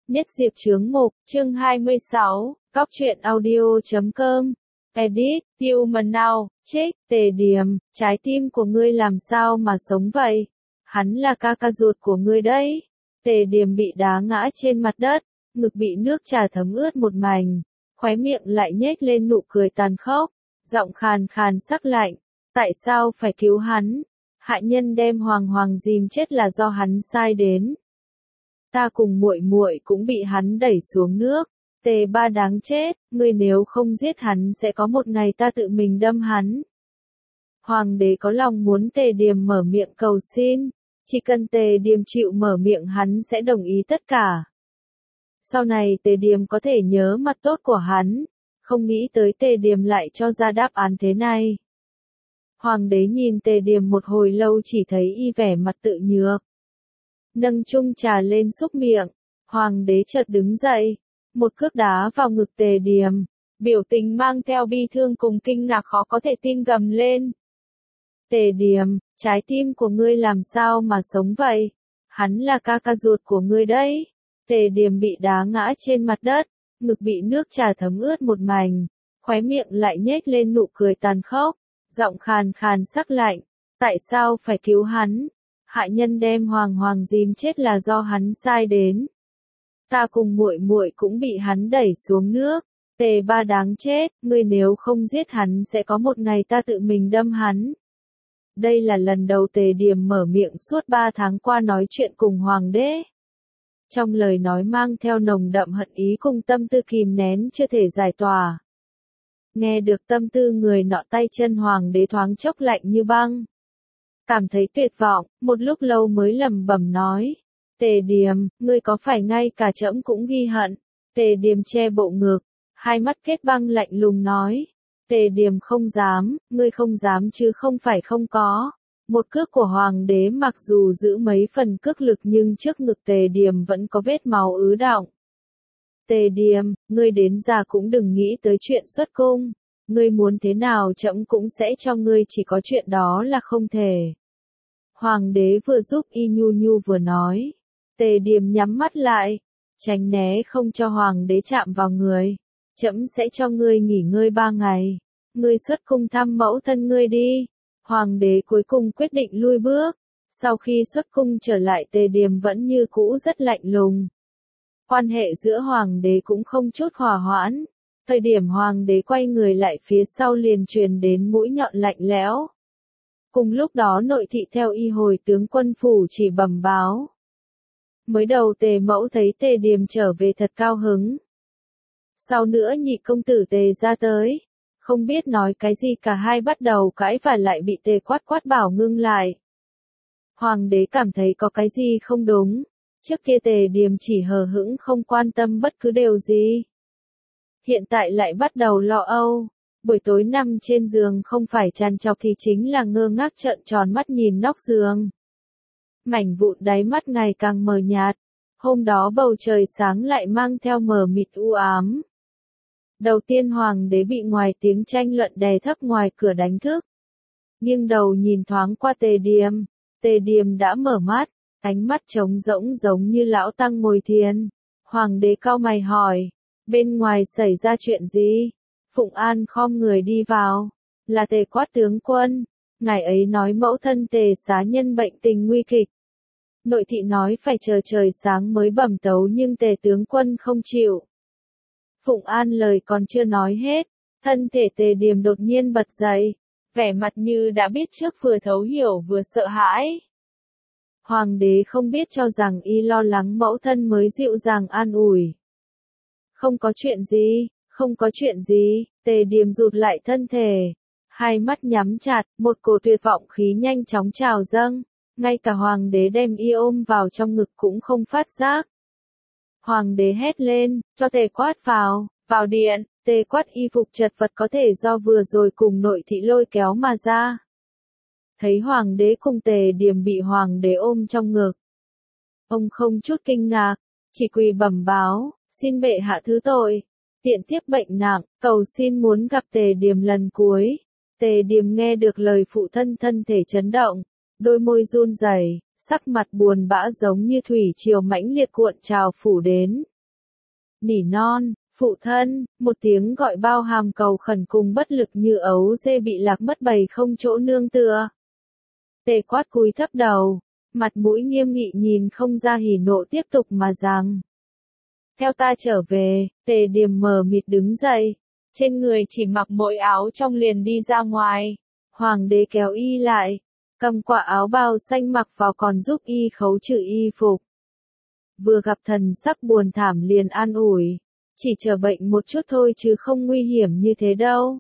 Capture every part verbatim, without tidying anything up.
Nhất Diệp Chướng Mục, chương hai mươi sáu, Cóc truyện audio chấm com, edit, Human Now, trích, Tề Điềm, trái tim của ngươi làm sao mà sống vậy? Hắn là ca ca ruột của ngươi đấy. Tề Điềm bị đá ngã trên mặt đất, ngực bị nước trà thấm ướt một mảnh, khóe miệng lại nhếch lên nụ cười tàn khốc, giọng khàn khàn sắc lạnh, tại sao phải cứu hắn? Hạ nhân đem Hoàng Hoàng dìm chết là do hắn sai đến. Ta cùng muội muội cũng bị hắn đẩy xuống nước. Tề Ba đáng chết, ngươi nếu không giết hắn sẽ có một ngày ta tự mình đâm hắn. Hoàng đế có lòng muốn Tề Điềm mở miệng cầu xin, chỉ cần Tề Điềm chịu mở miệng hắn sẽ đồng ý tất cả. Sau này Tề Điềm có thể nhớ mặt tốt của hắn, không nghĩ tới Tề Điềm lại cho ra đáp án thế này. Hoàng đế nhìn Tề Điềm một hồi lâu chỉ thấy y vẻ mặt tự nhược. Nâng chung trà lên xúc miệng, Hoàng đế chợt đứng dậy, một cước đá vào ngực Tề Điềm, biểu tình mang theo bi thương cùng kinh ngạc khó có thể tin gầm lên. Tề Điềm, trái tim của ngươi làm sao mà sống vậy? Hắn là ca ca ruột của ngươi đấy. Tề Điềm bị đá ngã trên mặt đất, ngực bị nước trà thấm ướt một mảnh, khóe miệng lại nhếch lên nụ cười tàn khốc, giọng khàn khàn sắc lạnh, tại sao phải cứu hắn? Hạ nhân đem Hoàng Hoàng dìm chết là do hắn sai đến. Ta cùng muội muội cũng bị hắn đẩy xuống nước. Tề Ba đáng chết, ngươi nếu không giết hắn sẽ có một ngày ta tự mình đâm hắn. Đây là lần đầu Tề Điềm mở miệng suốt ba tháng qua nói chuyện cùng Hoàng đế. Trong lời nói mang theo nồng đậm hận ý cùng tâm tư kìm nén chưa thể giải tỏa. Nghe được tâm tư người nọ tay chân Hoàng đế thoáng chốc lạnh như băng. Cảm thấy tuyệt vọng, một lúc lâu mới lẩm bẩm nói. Tề Điềm, ngươi có phải ngay cả trẫm cũng ghi hận? Tề Điềm che bộ ngực, hai mắt kết băng lạnh lùng nói. Tề Điềm không dám, ngươi không dám chứ không phải không có. Một cước của Hoàng đế mặc dù giữ mấy phần cước lực nhưng trước ngực Tề Điềm vẫn có vết máu ứ đọng. Tề Điềm, ngươi đến già cũng đừng nghĩ tới chuyện xuất cung. Ngươi muốn thế nào trẫm cũng sẽ cho ngươi, chỉ có chuyện đó là không thể. Hoàng đế vừa giúp y nhu nhu vừa nói. Tề Điềm nhắm mắt lại, tránh né không cho Hoàng đế chạm vào người. Trẫm sẽ cho ngươi nghỉ ngơi ba ngày. Ngươi xuất cung thăm mẫu thân ngươi đi. Hoàng đế cuối cùng quyết định lui bước. Sau khi xuất cung trở lại Tề Điềm vẫn như cũ rất lạnh lùng. Quan hệ giữa Hoàng đế cũng không chút hòa hoãn. Thời điểm Hoàng đế quay người lại phía sau liền truyền đến mũi nhọn lạnh lẽo. Cùng lúc đó nội thị theo y hồi tướng quân phủ chỉ bẩm báo. Mới đầu Tề mẫu thấy Tề Điềm trở về thật cao hứng. Sau nữa nhị công tử Tề ra tới. Không biết nói cái gì cả hai bắt đầu cãi và lại bị Tề quát quát bảo ngưng lại. Hoàng đế cảm thấy có cái gì không đúng. Trước kia Tề Điềm chỉ hờ hững không quan tâm bất cứ điều gì. Hiện tại lại bắt đầu lo âu. Buổi tối nằm trên giường không phải trằn trọc thì chính là ngơ ngác trợn tròn mắt nhìn nóc giường. Mảnh vụn đáy mắt ngày càng mờ nhạt. Hôm đó bầu trời sáng lại mang theo mờ mịt u ám. Đầu tiên Hoàng đế bị ngoài tiếng tranh luận đè thấp ngoài cửa đánh thức. Nhưng đầu nhìn thoáng qua Tề Điềm. Tề Điềm đã mở mắt, ánh mắt trống rỗng giống như lão tăng ngồi thiền. Hoàng đế cau mày hỏi, bên ngoài xảy ra chuyện gì? Phụng An khom người đi vào, là Tề quát tướng quân. Ngài ấy nói mẫu thân Tề xá nhân bệnh tình nguy kịch. Nội thị nói phải chờ trời sáng mới bẩm tấu nhưng Tề tướng quân không chịu. Phụng An lời còn chưa nói hết, thân thể Tề Điềm đột nhiên bật dậy, vẻ mặt như đã biết trước vừa thấu hiểu vừa sợ hãi. Hoàng đế không biết cho rằng y lo lắng mẫu thân mới dịu dàng an ủi. Không có chuyện gì, không có chuyện gì, Tề Điềm rụt lại thân thể. Hai mắt nhắm chặt, một cổ tuyệt vọng khí nhanh chóng trào dâng. Ngay cả Hoàng đế đem y ôm vào trong ngực cũng không phát giác. Hoàng đế hét lên, cho Tề quát vào, vào điện. Tề quát y phục chật vật có thể do vừa rồi cùng nội thị lôi kéo mà ra. Thấy Hoàng đế cùng Tề Điềm bị Hoàng đế ôm trong ngực. Ông không chút kinh ngạc, chỉ quỳ bẩm báo, xin bệ hạ thứ tội. Tiện tiếp bệnh nặng, cầu xin muốn gặp Tề Điềm lần cuối. Tề Điềm nghe được lời phụ thân thân thể chấn động, đôi môi run rẩy, sắc mặt buồn bã giống như thủy triều mãnh liệt cuộn trào phủ đến. nỉ non, phụ thân, một tiếng gọi bao hàm cầu khẩn cùng bất lực như ấu dê bị lạc mất bầy không chỗ nương tựa. Tề Quát cúi thấp đầu, mặt mũi nghiêm nghị nhìn không ra hỉ nộ tiếp tục mà rằng. Theo ta trở về, Tề Điềm mờ mịt đứng dậy, trên người chỉ mặc mỗi áo trong liền đi ra ngoài. Hoàng đế kéo y lại, cầm quả áo bào xanh mặc vào còn giúp y khấu trừ y phục. Vừa gặp thần sắc buồn thảm liền an ủi, chỉ chờ bệnh một chút thôi chứ không nguy hiểm như thế đâu.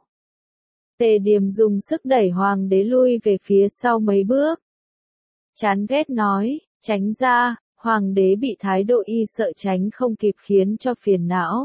Tề Điềm dùng sức đẩy hoàng đế lui về phía sau mấy bước. Chán ghét nói, tránh ra, hoàng đế bị thái độ y sợ tránh không kịp khiến cho phiền não.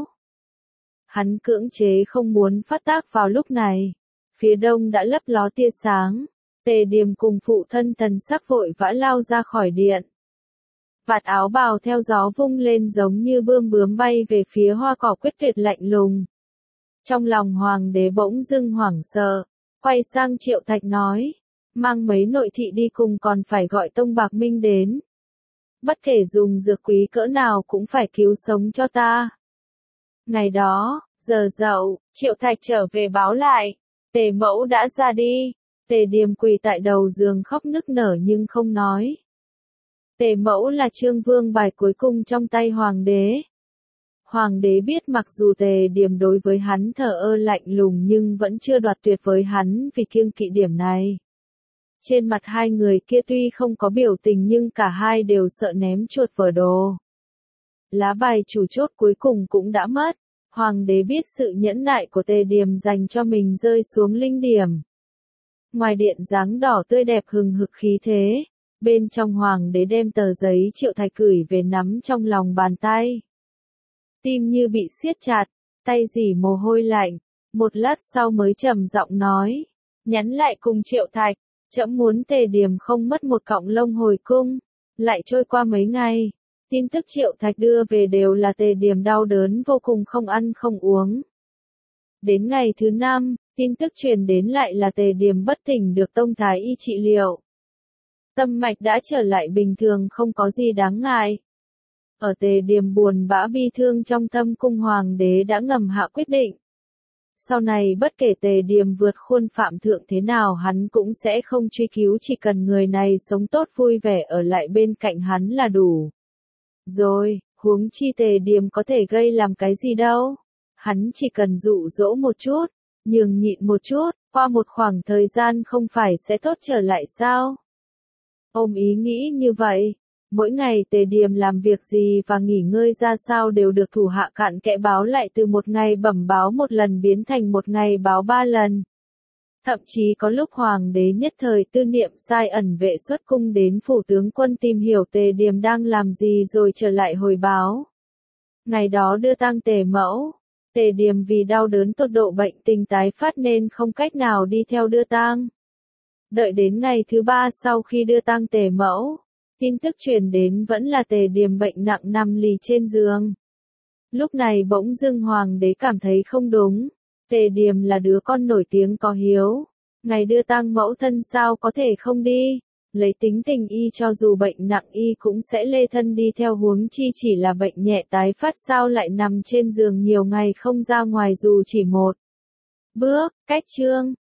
Hắn cưỡng chế không muốn phát tác vào lúc này. Phía đông đã lấp ló tia sáng, Tề Điềm cùng phụ thân thần sắc vội vã lao ra khỏi điện. Vạt áo bào theo gió vung lên giống như bươm bướm bay về phía hoa cỏ quyết tuyệt lạnh lùng. Trong lòng hoàng đế bỗng dưng hoảng sợ, quay sang Triệu Thạch nói, mang mấy nội thị đi cùng còn phải gọi Tông Bạc Minh đến. Bất kể dùng dược quý cỡ nào cũng phải cứu sống cho ta. Ngày đó, giờ dậu, Triệu Thạch trở về báo lại, Tề mẫu đã ra đi. Tề Điềm quỳ tại đầu giường khóc nức nở nhưng không nói. Tề mẫu là trương vương bài cuối cùng trong tay hoàng đế. Hoàng đế biết mặc dù Tề Điềm đối với hắn thờ ơ lạnh lùng nhưng vẫn chưa đoạt tuyệt với hắn vì kiêng kỵ điểm này. Trên mặt hai người kia tuy không có biểu tình nhưng cả hai đều sợ ném chuột vỡ đồ. Lá bài chủ chốt cuối cùng cũng đã mất. Hoàng đế biết sự nhẫn nại của Tề Điềm dành cho mình rơi xuống linh điểm. Ngoài điện dáng đỏ tươi đẹp hừng hực khí thế, bên trong hoàng đế đem tờ giấy Triệu Thạch gửi về nắm trong lòng bàn tay. Tim như bị siết chặt, tay rỉ mồ hôi lạnh, một lát sau mới trầm giọng nói, nhắn lại cùng Triệu Thạch, trẫm muốn Tề Điềm không mất một cọng lông hồi cung. Lại trôi qua mấy ngày, tin tức Triệu Thạch đưa về đều là Tề Điềm đau đớn vô cùng không ăn không uống. Đến ngày thứ năm, tin tức truyền đến lại là Tề Điềm bất tỉnh được Tông Thái y trị liệu. Tâm mạch đã trở lại bình thường không có gì đáng ngại. Ở Tề Điềm buồn bã bi thương trong tâm cung hoàng đế đã ngầm hạ quyết định. Sau này bất kể Tề Điềm vượt khuôn phạm thượng thế nào hắn cũng sẽ không truy cứu, chỉ cần người này sống tốt vui vẻ ở lại bên cạnh hắn là đủ. Rồi, huống chi Tề Điềm có thể gây làm cái gì đâu. Hắn chỉ cần dụ dỗ một chút, nhường nhịn một chút, qua một khoảng thời gian không phải sẽ tốt trở lại sao? Ôm ý nghĩ như vậy, mỗi ngày Tề Điềm làm việc gì và nghỉ ngơi ra sao đều được thủ hạ cặn kẽ báo lại, từ một ngày bẩm báo một lần biến thành một ngày báo ba lần. Thậm chí có lúc hoàng đế nhất thời tư niệm sai ẩn vệ xuất cung đến phủ tướng quân tìm hiểu Tề Điềm đang làm gì rồi trở lại hồi báo. Ngày đó đưa tang Tề mẫu, Tề Điềm vì đau đớn tột độ bệnh tình tái phát nên không cách nào đi theo đưa tang. Đợi đến ngày thứ ba sau khi đưa tang Tề mẫu, tin tức truyền đến vẫn là Tề Điềm bệnh nặng nằm lì trên giường. Lúc này bỗng dưng hoàng đế cảm thấy không đúng. Tề Điềm là đứa con nổi tiếng có hiếu, ngày đưa tang mẫu thân sao có thể không đi, lấy tính tình y cho dù bệnh nặng y cũng sẽ lê thân đi theo, huống chi chỉ là bệnh nhẹ tái phát sao lại nằm trên giường nhiều ngày không ra ngoài dù chỉ một bước. Cách chương